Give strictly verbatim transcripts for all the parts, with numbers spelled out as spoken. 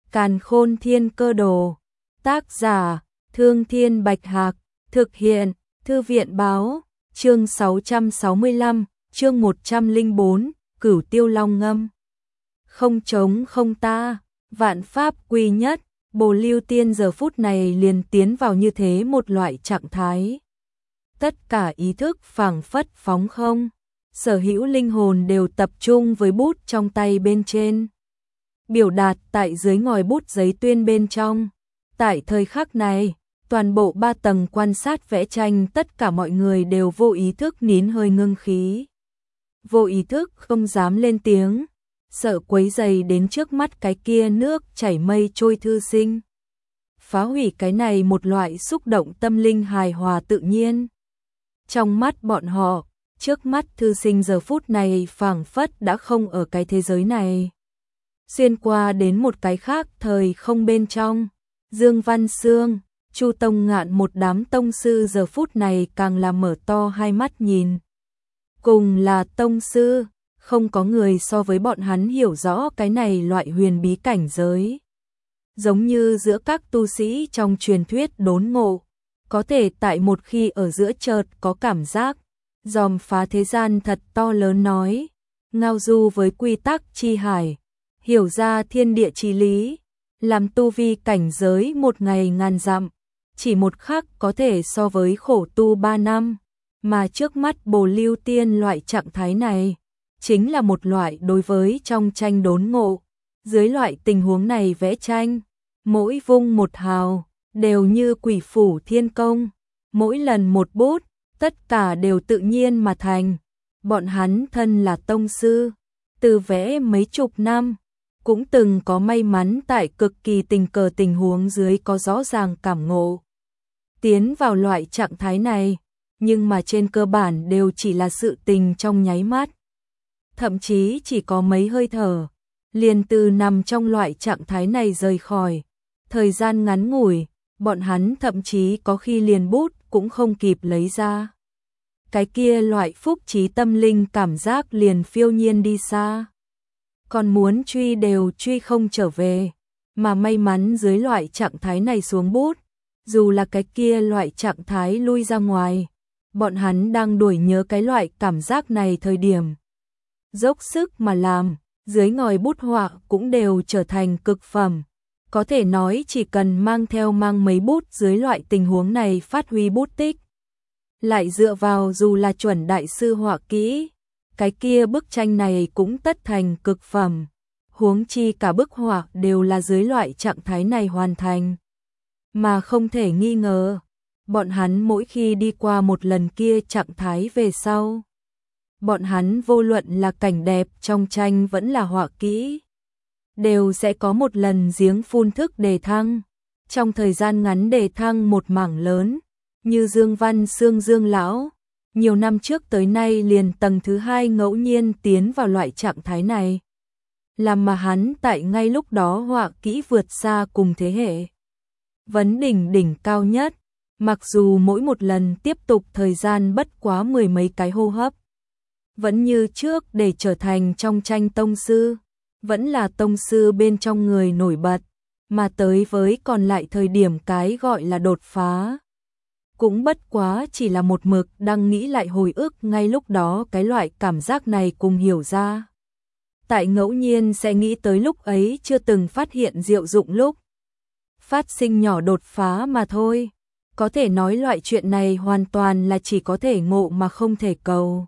Càn Khôn Thiên Cơ Đồ. Tác giả: Thương Thiên Bạch Hạc. Thực hiện: Thư viện Báo. Chương sáu trăm sáu mươi lăm, chương một trăm lẻ bốn, Cửu Tiêu Long Ngâm. Không trống không ta, vạn pháp quy nhất. Bồ Lưu Tiên giờ phút này liền tiến vào như thế một loại trạng thái. Tất cả ý thức phảng phất phóng không, sở hữu linh hồn đều tập trung với bút trong tay bên trên. Biểu đạt tại dưới ngòi bút giấy tuyên bên trong. Tại thời khắc này, toàn bộ ba tầng quan sát vẽ tranh tất cả mọi người đều vô ý thức nín hơi ngưng khí. Vô ý thức không dám lên tiếng, sợ quấy rầy đến trước mắt cái kia nước chảy mây trôi thư sinh. Phá hủy cái này một loại xúc động tâm linh hài hòa tự nhiên. Trong mắt bọn họ, trước mắt thư sinh giờ phút này phảng phất đã không ở cái thế giới này. Xuyên qua đến một cái khác thời không bên trong. Dương Văn Sương, Chu Tông Ngạn một đám tông sư giờ phút này càng là mở to hai mắt nhìn. Cùng là tông sư, không có người so với bọn hắn hiểu rõ cái này loại huyền bí cảnh giới. Giống như giữa các tu sĩ trong truyền thuyết đốn ngộ, có thể tại một khi ở giữa chợt có cảm giác, dòm phá thế gian thật to lớn nói, ngao du với quy tắc chi hải, hiểu ra thiên địa chí lý, làm tu vi cảnh giới một ngày ngàn dặm, chỉ một khắc có thể so với khổ tu ba năm, mà trước mắt Bồ Lưu Tiên loại trạng thái này, chính là một loại đối với trong tranh đốn ngộ. Dưới loại tình huống này vẽ tranh, mỗi vung một hào, đều như quỷ phủ thiên công, mỗi lần một bút, tất cả đều tự nhiên mà thành. Bọn hắn thân là tông sư, từ vẽ mấy chục năm, cũng từng có may mắn tại cực kỳ tình cờ tình huống dưới có rõ ràng cảm ngộ. Tiến vào loại trạng thái này, nhưng mà trên cơ bản đều chỉ là sự tình trong nháy mắt. Thậm chí chỉ có mấy hơi thở, liền từ nằm trong loại trạng thái này rời khỏi. Thời gian ngắn ngủi, bọn hắn thậm chí có khi liền bút cũng không kịp lấy ra. Cái kia loại phúc trí tâm linh cảm giác liền phiêu nhiên đi xa. Còn muốn truy đều truy không trở về, mà may mắn dưới loại trạng thái này xuống bút, dù là cái kia loại trạng thái lui ra ngoài, bọn hắn đang đuổi nhớ cái loại cảm giác này thời điểm. Dốc sức mà làm, dưới ngòi bút họa cũng đều trở thành cực phẩm. Có thể nói chỉ cần mang theo mang mấy bút dưới loại tình huống này phát huy bút tích. Lại dựa vào dù là chuẩn đại sư họa kỹ, cái kia bức tranh này cũng tất thành cực phẩm. Huống chi cả bức họa đều là dưới loại trạng thái này hoàn thành. Mà không thể nghi ngờ, bọn hắn mỗi khi đi qua một lần kia trạng thái về sau, bọn hắn vô luận là cảnh đẹp trong tranh vẫn là họa kỹ, đều sẽ có một lần giếng phun thức đề thăng. Trong thời gian ngắn đề thăng một mảng lớn, như Dương Văn Sương Dương lão, nhiều năm trước tới nay liền tầng thứ hai ngẫu nhiên tiến vào loại trạng thái này. Làm mà hắn tại ngay lúc đó họa kỹ vượt xa cùng thế hệ. Vấn đỉnh đỉnh cao nhất, mặc dù mỗi một lần tiếp tục thời gian bất quá mười mấy cái hô hấp. Vẫn như trước để trở thành trong tranh tông sư, vẫn là tông sư bên trong người nổi bật, mà tới với còn lại thời điểm cái gọi là đột phá. Cũng bất quá chỉ là một mực đang nghĩ lại hồi ức ngay lúc đó cái loại cảm giác này cùng hiểu ra. Tại ngẫu nhiên sẽ nghĩ tới lúc ấy chưa từng phát hiện diệu dụng lúc. Phát sinh nhỏ đột phá mà thôi. Có thể nói loại chuyện này hoàn toàn là chỉ có thể ngộ mà không thể cầu.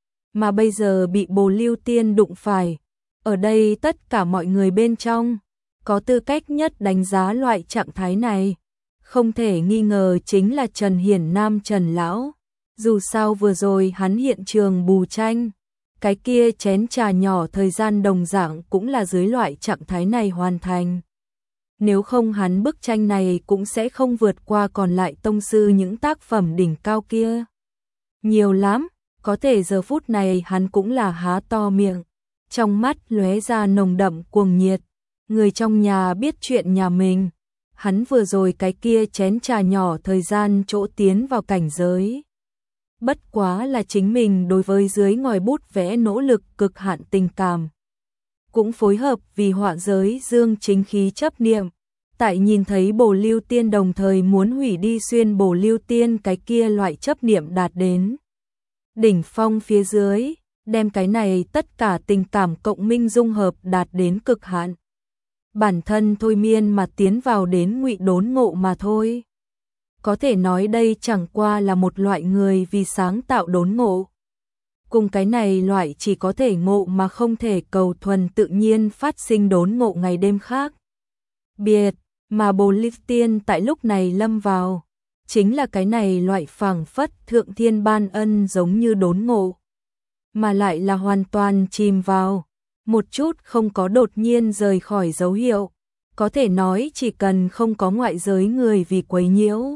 Mà bây giờ bị Bồ Lưu Tiên đụng phải. Ở đây tất cả mọi người bên trong, có tư cách nhất đánh giá loại trạng thái này. Không thể nghi ngờ chính là Trần Hiển Nam Trần Lão. Dù sao vừa rồi hắn hiện trường bù tranh, cái kia chén trà nhỏ thời gian đồng dạng cũng là dưới loại trạng thái này hoàn thành. Nếu không hắn bức tranh này cũng sẽ không vượt qua còn lại tông sư những tác phẩm đỉnh cao kia. Nhiều lắm, có thể giờ phút này hắn cũng là há to miệng, trong mắt lóe ra nồng đậm cuồng nhiệt. Người trong nhà biết chuyện nhà mình, hắn vừa rồi cái kia chén trà nhỏ thời gian chỗ tiến vào cảnh giới. Bất quá là chính mình đối với dưới ngòi bút vẽ nỗ lực cực hạn tình cảm. cũng phối hợp vì họa giới dương chính khí chấp niệm. Tại nhìn thấy Bồ Lưu Tiên đồng thời muốn hủy đi xuyên Bồ Lưu Tiên cái kia loại chấp niệm đạt đến đỉnh phong phía dưới, đem cái này tất cả tình cảm cộng minh dung hợp đạt đến cực hạn. Bản thân thôi miên mà tiến vào đến ngụy đốn ngộ mà thôi. Có thể nói đây chẳng qua là một loại người vì sáng tạo đốn ngộ. Cùng cái này loại chỉ có thể ngộ mà không thể cầu thuần tự nhiên phát sinh đốn ngộ ngày đêm khác biệt, mà Bồ Lưu Tiên tại lúc này lâm vào, chính là cái này loại phảng phất thượng thiên ban ân giống như đốn ngộ, mà lại là hoàn toàn chìm vào, một chút không có đột nhiên rời khỏi dấu hiệu, có thể nói chỉ cần không có ngoại giới người vì quấy nhiễu,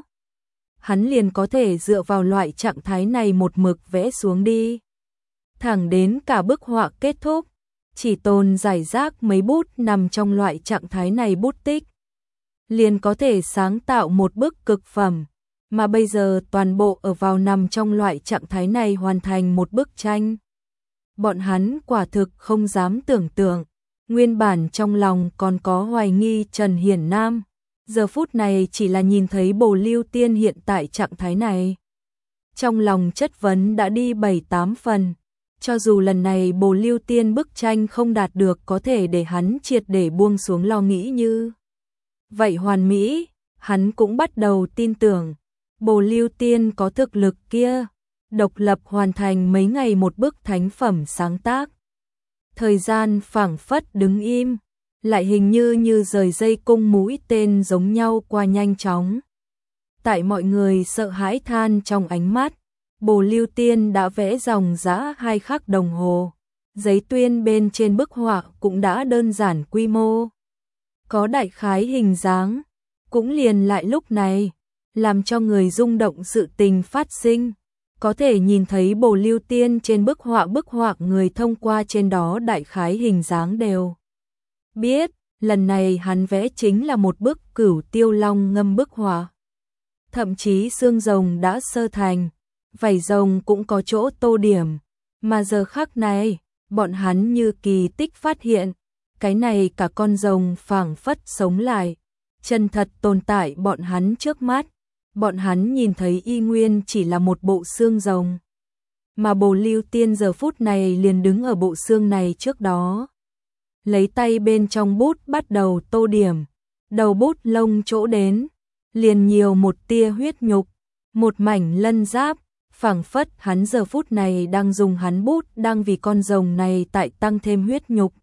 hắn liền có thể dựa vào loại trạng thái này một mực vẽ xuống đi. Thẳng đến cả bức họa kết thúc, chỉ tồn giải rác mấy bút nằm trong loại trạng thái này bút tích, liền có thể sáng tạo một bức cực phẩm, mà bây giờ toàn bộ ở vào nằm trong loại trạng thái này hoàn thành một bức tranh. Bọn hắn quả thực không dám tưởng tượng, nguyên bản trong lòng còn có hoài nghi Trần Hiển Nam, giờ phút này chỉ là nhìn thấy Bồ Lưu Tiên hiện tại trạng thái này. Trong lòng chất vấn đã đi bảy tám phần, cho dù lần này Bồ Lưu Tiên bức tranh không đạt được có thể để hắn triệt để buông xuống lo nghĩ như vậy hoàn mỹ, hắn cũng bắt đầu tin tưởng, Bồ Lưu Tiên có thực lực kia, độc lập hoàn thành mấy ngày một bức thánh phẩm sáng tác. Thời gian phảng phất đứng im, lại hình như như rời dây cung mũi tên giống nhau qua nhanh chóng. Tại mọi người sợ hãi than trong ánh mắt, Bồ Lưu Tiên đã vẽ dòng dã hai khắc đồng hồ, giấy tuyên bên trên bức họa cũng đã đơn giản quy mô, có đại khái hình dáng, cũng liền lại lúc này, làm cho người rung động sự tình phát sinh. Có thể nhìn thấy Bồ Lưu Tiên trên bức họa bức họa người thông qua trên đó đại khái hình dáng đều biết, lần này hắn vẽ chính là một bức Cửu Tiêu Long ngâm bức họa. Thậm chí xương rồng đã sơ thành, vảy rồng cũng có chỗ tô điểm, mà giờ khắc này, bọn hắn như kỳ tích phát hiện, cái này cả con rồng phảng phất sống lại, chân thật tồn tại bọn hắn trước mắt. Bọn hắn nhìn thấy y nguyên chỉ là một bộ xương rồng, mà Bồ Lưu Tiên giờ phút này liền đứng ở bộ xương này trước đó, lấy tay bên trong bút bắt đầu tô điểm, đầu bút lông chỗ đến, liền nhiều một tia huyết nhục, một mảnh lân giáp, phảng phất hắn giờ phút này đang dùng hắn bút đang vì con rồng này tại tăng thêm huyết nhục,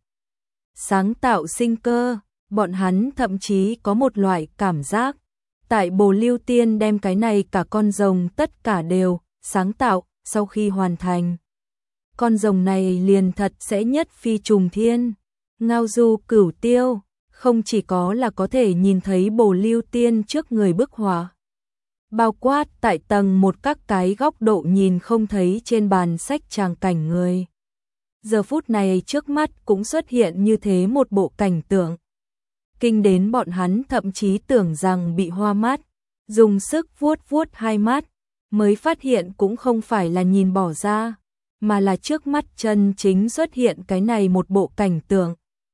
sáng tạo sinh cơ. Bọn hắn thậm chí có một loại cảm giác, tại Bồ Lưu Tiên đem cái này cả con rồng tất cả đều sáng tạo, sau khi hoàn thành, con rồng này liền thật sẽ nhất phi trùng thiên, ngao du cửu tiêu, không chỉ có là có thể nhìn thấy Bồ Lưu Tiên trước người bức họa, bao quát tại tầng một các cái góc độ nhìn không thấy trên bàn sách tràng cảnh người. Giờ phút này trước mắt cũng xuất hiện như thế một bộ cảnh tượng, kinh đến bọn hắn thậm chí tưởng rằng bị hoa mắt, dùng sức vuốt vuốt hai mắt, mới phát hiện cũng không phải là nhìn bỏ ra, mà là trước mắt chân chính xuất hiện cái này một bộ cảnh tượng.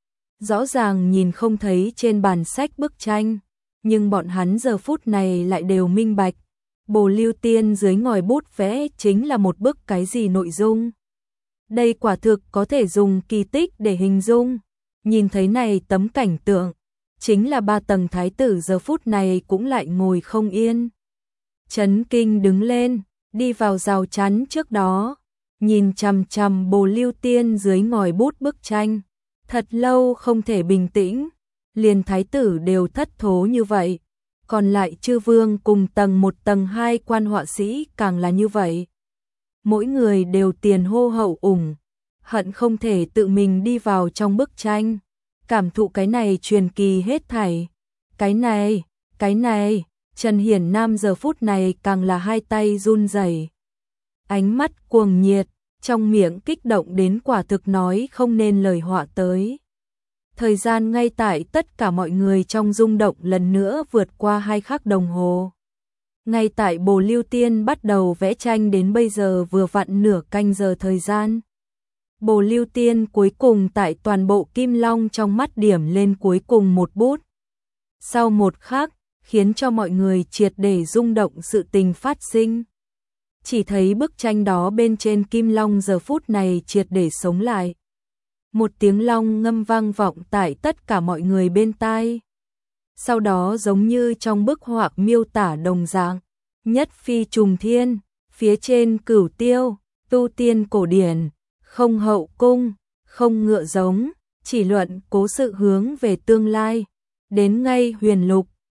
Rõ ràng nhìn không thấy trên bàn sách bức tranh, nhưng bọn hắn giờ phút này lại đều minh bạch, Bồ Lưu Tiên dưới ngòi bút vẽ chính là một bức cái gì nội dung. Đây quả thực có thể dùng kỳ tích để hình dung, nhìn thấy này tấm cảnh tượng, chính là ba tầng thái tử giờ phút này cũng lại ngồi không yên. Chấn kinh đứng lên, đi vào rào chắn trước đó, nhìn chằm chằm Bồ Lưu Tiên dưới ngòi bút bức tranh, thật lâu không thể bình tĩnh, liền thái tử đều thất thố như vậy, còn lại chư vương cùng tầng một tầng hai quan họa sĩ càng là như vậy. Mỗi người đều tiền hô hậu ủng, hận không thể tự mình đi vào trong bức tranh, cảm thụ cái này truyền kỳ hết thảy. Cái này, cái này, Trần Hiển Nam giờ phút này càng là hai tay run rẩy, ánh mắt cuồng nhiệt, trong miệng kích động đến quả thực nói không nên lời họa tới. Thời gian ngay tại tất cả mọi người trong rung động lần nữa vượt qua hai khắc đồng hồ. Ngay tại Bồ Lưu Tiên bắt đầu vẽ tranh đến bây giờ vừa vặn nửa canh giờ thời gian. Bồ Lưu Tiên cuối cùng tại toàn bộ Kim Long trong mắt điểm lên cuối cùng một bút. Sau một khắc, khiến cho mọi người triệt để rung động sự tình phát sinh. Chỉ thấy bức tranh đó bên trên Kim Long giờ phút này triệt để sống lại. Một tiếng long ngâm vang vọng tại tất cả mọi người bên tai. Sau đó giống như trong bức họa miêu tả đồng dạng, nhất phi trùng thiên, phía trên cửu tiêu, tu tiên cổ điển, không hậu cung, không ngựa giống, chỉ luận cố sự hướng về tương lai, đến ngay huyền lục,